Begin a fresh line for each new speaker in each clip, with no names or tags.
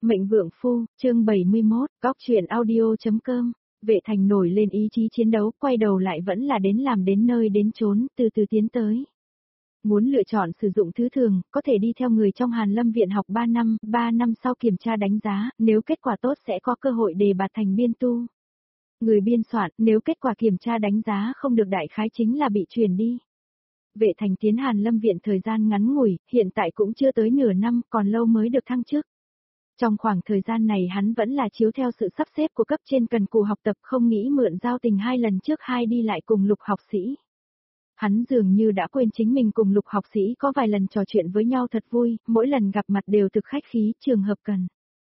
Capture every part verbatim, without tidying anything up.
Mệnh Vượng Phu, chương bảy mươi mốt, góc truyện audio.com, Vệ Thành nổi lên ý chí chiến đấu, quay đầu lại vẫn là đến làm đến nơi đến chốn, từ từ tiến tới. Muốn lựa chọn sử dụng thứ thường, có thể đi theo người trong Hàn Lâm Viện học ba năm, ba năm sau kiểm tra đánh giá, nếu kết quả tốt sẽ có cơ hội đề bạt thành biên tu. Người biên soạn, nếu kết quả kiểm tra đánh giá không được đại khái chính là bị truyền đi. Vệ Thành tiến Hàn Lâm Viện thời gian ngắn ngủi, hiện tại cũng chưa tới nửa năm, còn lâu mới được thăng chức. Trong khoảng thời gian này hắn vẫn là chiếu theo sự sắp xếp của cấp trên cần cù học tập, không nghĩ mượn giao tình hai lần trước hai đi lại cùng Lục học sĩ. Hắn dường như đã quên chính mình cùng Lục học sĩ có vài lần trò chuyện với nhau thật vui, mỗi lần gặp mặt đều thực khách khí, trường hợp cần.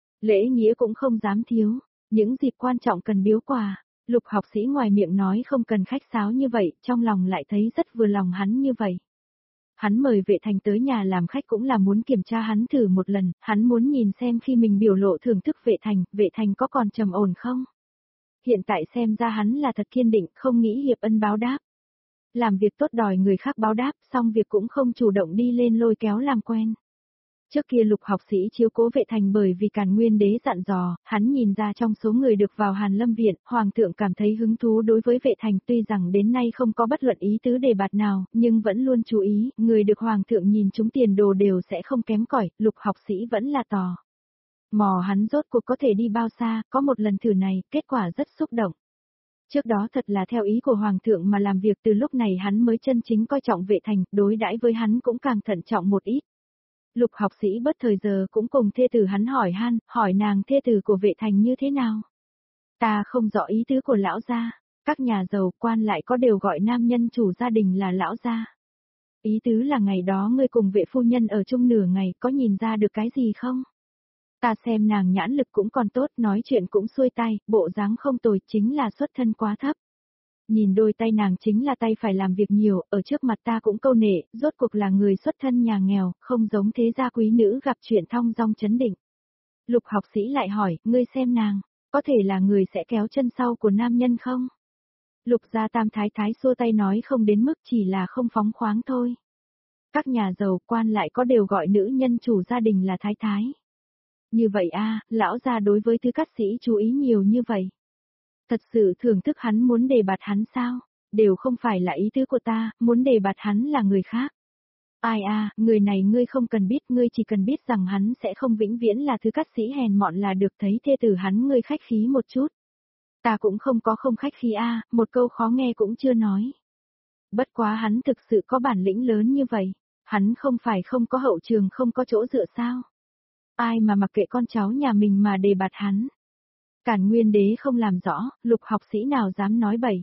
Lễ nghĩa cũng không dám thiếu, những dịp quan trọng cần biếu quà. Lục học sĩ ngoài miệng nói không cần khách sáo như vậy, trong lòng lại thấy rất vừa lòng hắn như vậy. Hắn mời Vệ Thành tới nhà làm khách cũng là muốn kiểm tra hắn thử một lần, hắn muốn nhìn xem khi mình biểu lộ thưởng thức Vệ Thành, Vệ Thành có còn trầm ổn không? Hiện tại xem ra hắn là thật kiên định, không nghĩ hiệp ân báo đáp. Làm việc tốt đòi người khác báo đáp, xong việc cũng không chủ động đi lên lôi kéo làm quen. Trước kia Lục học sĩ chiếu cố Vệ Thành bởi vì Càn Nguyên Đế dặn dò, hắn nhìn ra trong số người được vào Hàn Lâm Viện, Hoàng thượng cảm thấy hứng thú đối với Vệ Thành, tuy rằng đến nay không có bất luận ý tứ đề bạt nào, nhưng vẫn luôn chú ý, người được Hoàng thượng nhìn chúng tiền đồ đều sẽ không kém cỏi. Lục học sĩ vẫn là tò mò hắn rốt cuộc có thể đi bao xa, có một lần thử này, kết quả rất xúc động. Trước đó thật là theo ý của Hoàng thượng mà làm việc, từ lúc này hắn mới chân chính coi trọng Vệ Thành, đối đãi với hắn cũng càng thận trọng một ít. Lục học sĩ bất thời giờ cũng cùng thê tử hắn hỏi han, hỏi nàng thê tử của Vệ Thành như thế nào. Ta không rõ ý tứ của lão gia, các nhà giàu quan lại có đều gọi nam nhân chủ gia đình là lão gia. Ý tứ là ngày đó ngươi cùng Vệ phu nhân ở chung nửa ngày, có nhìn ra được cái gì không? Ta xem nàng nhãn lực cũng còn tốt, nói chuyện cũng xuôi tay, bộ dáng không tồi, chính là xuất thân quá thấp. Nhìn đôi tay nàng chính là tay phải làm việc nhiều, ở trước mặt ta cũng câu nệ, rốt cuộc là người xuất thân nhà nghèo, không giống thế gia quý nữ gặp chuyện thong dong chấn định. Lục học sĩ lại hỏi, ngươi xem nàng, có thể là người sẽ kéo chân sau của nam nhân không? Lục gia tam thái thái xua tay nói không đến mức, chỉ là không phóng khoáng thôi. Các nhà giàu quan lại có đều gọi nữ nhân chủ gia đình là thái thái. Như vậy a, lão gia đối với thứ cát sĩ chú ý nhiều như vậy. Thật sự thưởng thức hắn muốn đề bạt hắn sao? Đều không phải là ý tứ của ta, muốn đề bạt hắn là người khác. Ai a, người này ngươi không cần biết, ngươi chỉ cần biết rằng hắn sẽ không vĩnh viễn là thứ cát sĩ hèn mọn là được, thấy thê tử hắn ngươi khách khí một chút. Ta cũng không có không khách khí a, một câu khó nghe cũng chưa nói. Bất quá hắn thực sự có bản lĩnh lớn như vậy, hắn không phải không có hậu trường không có chỗ dựa sao? Ai mà mặc kệ con cháu nhà mình mà đề bạt hắn. Càn Nguyên Đế không làm rõ, Lục học sĩ nào dám nói bậy.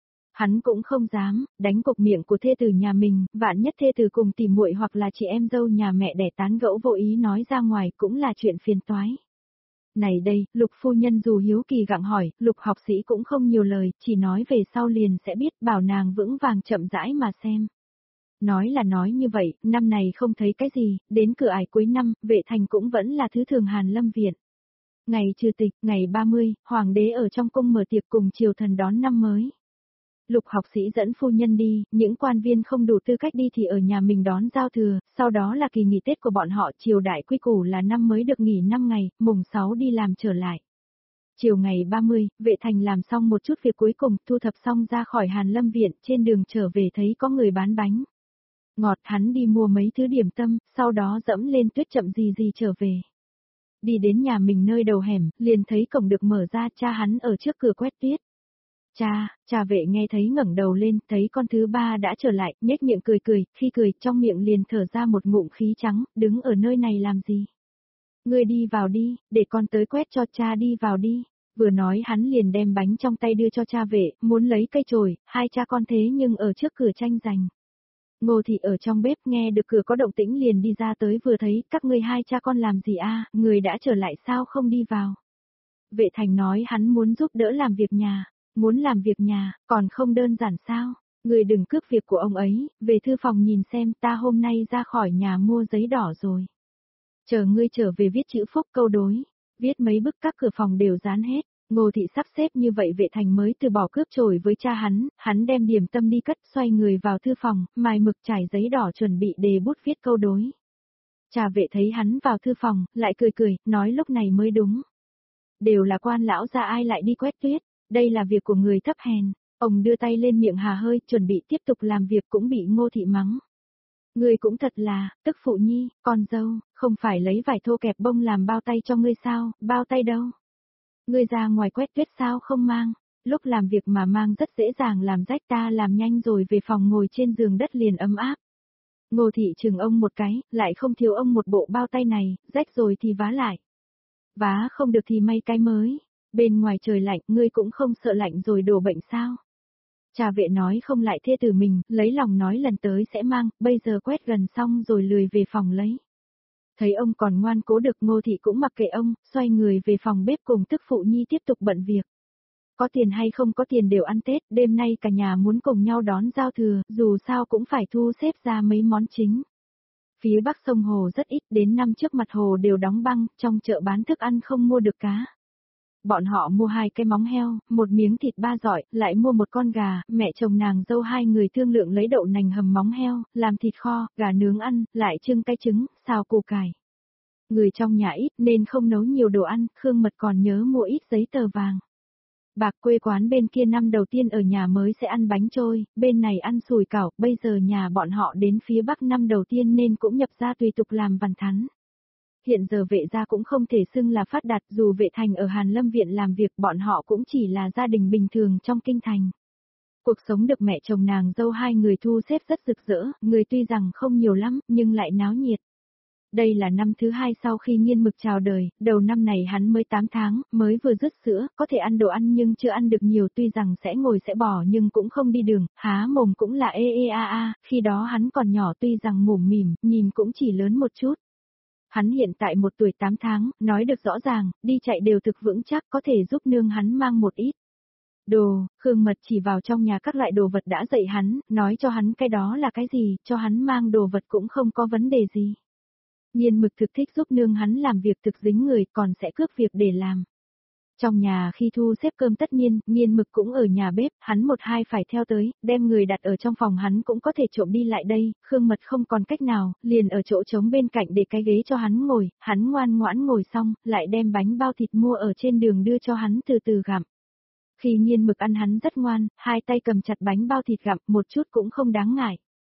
Hắn cũng không dám, đánh cục miệng của thê tử nhà mình, vạn nhất thê tử cùng tỉ muội hoặc là chị em dâu nhà mẹ đẻ tán gẫu vô ý nói ra ngoài cũng là chuyện phiền toái. Này đây, Lục phu nhân dù hiếu kỳ gặng hỏi, Lục học sĩ cũng không nhiều lời, chỉ nói về sau liền sẽ biết, bảo nàng vững vàng chậm rãi mà xem. Nói là nói như vậy, năm này không thấy cái gì, đến cửa ải cuối năm, Vệ Thành cũng vẫn là thứ thường Hàn Lâm Viện. Ngày trừ tịch, ngày ba mươi, Hoàng đế ở trong cung mở tiệc cùng triều thần đón năm mới. Lục học sĩ dẫn phu nhân đi, những quan viên không đủ tư cách đi thì ở nhà mình đón giao thừa, sau đó là kỳ nghỉ Tết của bọn họ, triều đại quy củ là năm mới được nghỉ năm ngày, mùng sáu đi làm trở lại. Chiều ngày ba mươi, Vệ Thành làm xong một chút việc cuối cùng, thu thập xong ra khỏi Hàn Lâm Viện, trên đường trở về thấy có người bán bánh ngọt, hắn đi mua mấy thứ điểm tâm, sau đó dẫm lên tuyết chậm gì gì trở về. Đi đến nhà mình nơi đầu hẻm, liền thấy cổng được mở ra, cha hắn ở trước cửa quét tuyết. Cha, cha Vệ nghe thấy ngẩng đầu lên, thấy con thứ ba đã trở lại, nhếch miệng cười cười, khi cười trong miệng liền thở ra một ngụm khí trắng, đứng ở nơi này làm gì? Ngươi đi vào đi, để con tới quét cho, cha đi vào đi. Vừa nói hắn liền đem bánh trong tay đưa cho cha Vệ, muốn lấy cây chổi, hai cha con thế nhưng ở trước cửa tranh giành. Ngô thị ở trong bếp nghe được cửa có động tĩnh liền đi ra tới, vừa thấy, các ngươi hai cha con làm gì a, người đã trở lại sao không đi vào. Vệ Thành nói hắn muốn giúp đỡ làm việc nhà, muốn làm việc nhà, còn không đơn giản sao, người đừng cướp việc của ông ấy, về thư phòng nhìn xem, ta hôm nay ra khỏi nhà mua giấy đỏ rồi. Chờ ngươi trở về viết chữ phúc câu đối, viết mấy bức các cửa phòng đều dán hết. Ngô thị sắp xếp như vậy Vệ Thành mới từ bỏ cướp chổi với cha hắn, hắn đem điểm tâm đi cất, xoay người vào thư phòng, mài mực trải giấy đỏ chuẩn bị đề bút viết câu đối. Trà vệ thấy hắn vào thư phòng, lại cười cười, nói lúc này mới đúng. Đều là quan lão gia ai lại đi quét tuyết, đây là việc của người thấp hèn. Ông đưa tay lên miệng hà hơi, chuẩn bị tiếp tục làm việc cũng bị Ngô Thị mắng. Ngươi cũng thật là, tức phụ nhi, con dâu, không phải lấy vải thô kẹp bông làm bao tay cho ngươi sao, bao tay đâu. Ngươi ra ngoài quét tuyết sao không mang, lúc làm việc mà mang rất dễ dàng làm rách, ta làm nhanh rồi về phòng ngồi trên giường đất liền ấm áp. Ngô Thị chừng ông một cái, lại không thiếu ông một bộ bao tay này, rách rồi thì vá lại. Vá không được thì may cái mới, bên ngoài trời lạnh, ngươi cũng không sợ lạnh rồi đổ bệnh sao. Trà vệ nói không lại thê tử mình, lấy lòng nói lần tới sẽ mang, bây giờ quét gần xong rồi lười về phòng lấy. Thấy ông còn ngoan cố được, Ngô Thị cũng mặc kệ ông, xoay người về phòng bếp cùng tức phụ nhi tiếp tục bận việc. Có tiền hay không có tiền đều ăn Tết, đêm nay cả nhà muốn cùng nhau đón giao thừa, dù sao cũng phải thu xếp ra mấy món chính. Phía bắc sông hồ rất ít, đến năm trước mặt hồ đều đóng băng, trong chợ bán thức ăn không mua được cá. Bọn họ mua hai cái móng heo, một miếng thịt ba dọi, lại mua một con gà, mẹ chồng nàng dâu hai người thương lượng lấy đậu nành hầm móng heo, làm thịt kho, gà nướng ăn, lại trưng cái trứng, xào củ cải. Người trong nhà ít nên không nấu nhiều đồ ăn, Khương Mật còn nhớ mua ít giấy tờ vàng. Bạc quê quán bên kia năm đầu tiên ở nhà mới sẽ ăn bánh trôi, bên này ăn sùi cảo, bây giờ nhà bọn họ đến phía bắc năm đầu tiên nên cũng nhập ra tùy tục làm vằn thắn. Hiện giờ vệ gia cũng không thể xưng là phát đạt, dù vệ thành ở Hàn Lâm Viện làm việc, bọn họ cũng chỉ là gia đình bình thường trong kinh thành. Cuộc sống được mẹ chồng nàng dâu hai người thu xếp rất rực rỡ, người tuy rằng không nhiều lắm, nhưng lại náo nhiệt. Đây là năm thứ hai sau khi Nghiên Mực chào đời, đầu năm này hắn mới tám tháng, mới vừa dứt sữa, có thể ăn đồ ăn nhưng chưa ăn được nhiều, tuy rằng sẽ ngồi sẽ bò nhưng cũng không đi đường, há mồm cũng là ê ê a a, khi đó hắn còn nhỏ tuy rằng mồm mỉm, nhìn cũng chỉ lớn một chút. Hắn hiện tại một tuổi tám tháng, nói được rõ ràng, đi chạy đều thực vững chắc, có thể giúp nương hắn mang một ít. Đồ, Khương Mật chỉ vào trong nhà các loại đồ vật đã dạy hắn, nói cho hắn cái đó là cái gì, cho hắn mang đồ vật cũng không có vấn đề gì. Nghiên Mực thực thích giúp nương hắn làm việc thực dính người, còn sẽ cướp việc để làm. Trong nhà khi thu xếp cơm tất nhiên, Nghiên Mực cũng ở nhà bếp, hắn một hai phải theo tới, đem người đặt ở trong phòng hắn cũng có thể trộm đi lại đây, Khương Mật không còn cách nào, liền ở chỗ trống bên cạnh để cái ghế cho hắn ngồi, hắn ngoan ngoãn ngồi xong, lại đem bánh bao thịt mua ở trên đường đưa cho hắn từ từ gặm. Khi Nghiên Mực ăn hắn rất ngoan, hai tay cầm chặt bánh bao thịt gặm, một chút cũng không đáng ngại.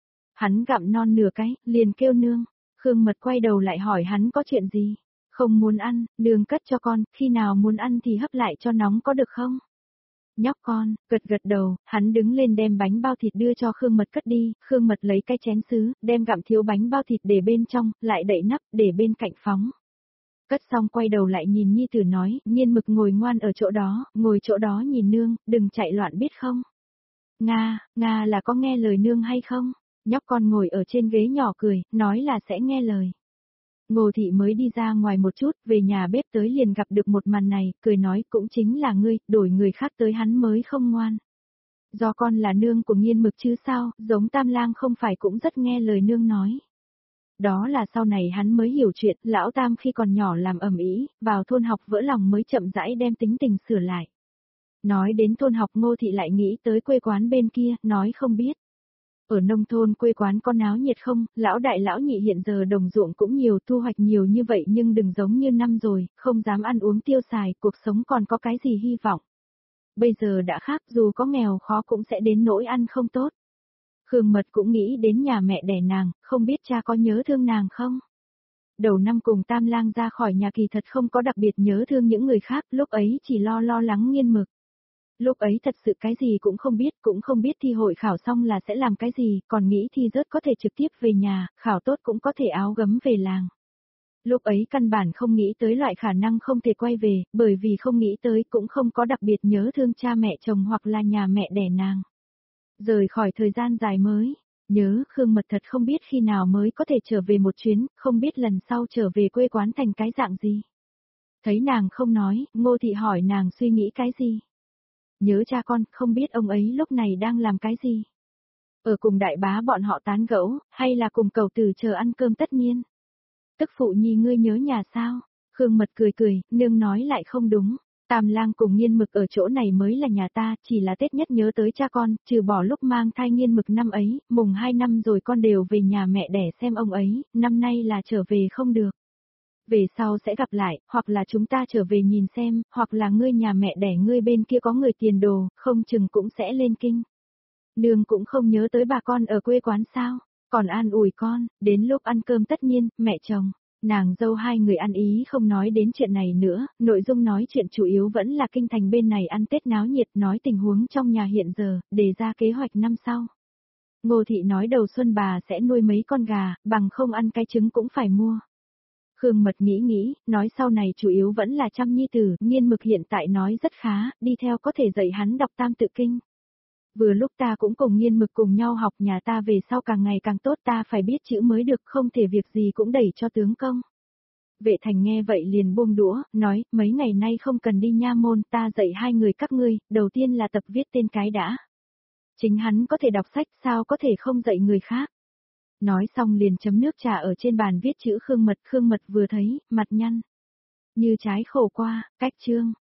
Hắn gặm non nửa cái, liền kêu nương. Khương Mật quay đầu lại hỏi hắn có chuyện gì. Không muốn ăn, nương cất cho con, khi nào muốn ăn thì hấp lại cho nóng có được không? Nhóc con, gật gật đầu, hắn đứng lên đem bánh bao thịt đưa cho Khương Mật cất đi, Khương Mật lấy cái chén sứ, đem gặm thiếu bánh bao thịt để bên trong, lại đậy nắp, để bên cạnh phóng. Cất xong quay đầu lại nhìn nhi tử nói, Nghiên Mực ngồi ngoan ở chỗ đó, ngồi chỗ đó nhìn nương, đừng chạy loạn biết không? Nga, Nga là có nghe lời nương hay không? Nhóc con ngồi ở trên ghế nhỏ cười, nói là sẽ nghe lời. Ngô Thị mới đi ra ngoài một chút, về nhà bếp tới liền gặp được một màn này, cười nói cũng chính là ngươi, đổi người khác tới hắn mới không ngoan. Do con là nương của Nghiên Mực chứ sao, giống Tam Lang không phải cũng rất nghe lời nương nói. Đó là sau này hắn mới hiểu chuyện, lão Tam khi còn nhỏ làm ầm ĩ, vào thôn học vỡ lòng mới chậm rãi đem tính tình sửa lại. Nói đến thôn học Ngô Thị lại nghĩ tới quê quán bên kia, nói không biết. Ở nông thôn quê quán có náo nhiệt không, lão đại lão nhị hiện giờ đồng ruộng cũng nhiều, thu hoạch nhiều như vậy nhưng đừng giống như năm rồi, không dám ăn uống tiêu xài, cuộc sống còn có cái gì hy vọng. Bây giờ đã khác, dù có nghèo khó cũng sẽ đến nỗi ăn không tốt. Khương Mật cũng nghĩ đến nhà mẹ đẻ nàng, không biết cha có nhớ thương nàng không? Đầu năm cùng Tam Lang ra khỏi nhà kỳ thật không có đặc biệt nhớ thương những người khác, lúc ấy chỉ lo lo lắng Nghiên Mực. Lúc ấy thật sự cái gì cũng không biết, cũng không biết thi hội khảo xong là sẽ làm cái gì, còn nghĩ thi rớt có thể trực tiếp về nhà, khảo tốt cũng có thể áo gấm về làng. Lúc ấy căn bản không nghĩ tới loại khả năng không thể quay về, bởi vì không nghĩ tới cũng không có đặc biệt nhớ thương cha mẹ chồng hoặc là nhà mẹ đẻ nàng. Rời khỏi thời gian dài mới, nhớ Khương Mật thật không biết khi nào mới có thể trở về một chuyến, không biết lần sau trở về quê quán thành cái dạng gì. Thấy nàng không nói, Ngô Thị hỏi nàng suy nghĩ cái gì. Nhớ cha con, không biết ông ấy lúc này đang làm cái gì. Ở cùng đại bá bọn họ tán gẫu, hay là cùng cầu tử chờ ăn cơm tất niên. Tức phụ nhi ngươi nhớ nhà sao? Khương Mật cười cười, nương nói lại không đúng. Tam lang cùng Nghiên Mực ở chỗ này mới là nhà ta, chỉ là Tết nhất nhớ tới cha con, trừ bỏ lúc mang thai Nghiên Mực năm ấy, mùng hai năm rồi con đều về nhà mẹ đẻ xem ông ấy, năm nay là trở về không được. Về sau sẽ gặp lại, hoặc là chúng ta trở về nhìn xem, hoặc là ngươi nhà mẹ đẻ ngươi bên kia có người tiền đồ, không chừng cũng sẽ lên kinh. Nương cũng không nhớ tới bà con ở quê quán sao, còn an ủi con, đến lúc ăn cơm tất nhiên, mẹ chồng. Nàng dâu hai người ăn ý không nói đến chuyện này nữa, nội dung nói chuyện chủ yếu vẫn là kinh thành bên này ăn Tết náo nhiệt, nói tình huống trong nhà hiện giờ, đề ra kế hoạch năm sau. Ngô Thị nói đầu xuân bà sẽ nuôi mấy con gà, bằng không ăn cái trứng cũng phải mua. Khương Mật nghĩ nghĩ, nói sau này chủ yếu vẫn là chăm nhi tử, Nghiên Mực hiện tại nói rất khá, đi theo có thể dạy hắn đọc tam tự kinh. Vừa lúc ta cũng cùng Nghiên Mực cùng nhau học, nhà ta về sau càng ngày càng tốt, ta phải biết chữ mới được, không thể việc gì cũng đẩy cho tướng công. Vệ Thành nghe vậy liền buông đũa, nói, mấy ngày nay không cần đi nha môn, ta dạy hai người các ngươi, đầu tiên là tập viết tên cái đã. Chính hắn có thể đọc sách, sao có thể không dạy người khác. Nói xong liền chấm nước trà ở trên bàn viết chữ Khương Mật, Khương Mật vừa thấy, mặt nhăn. Như trái khổ qua, cách chương.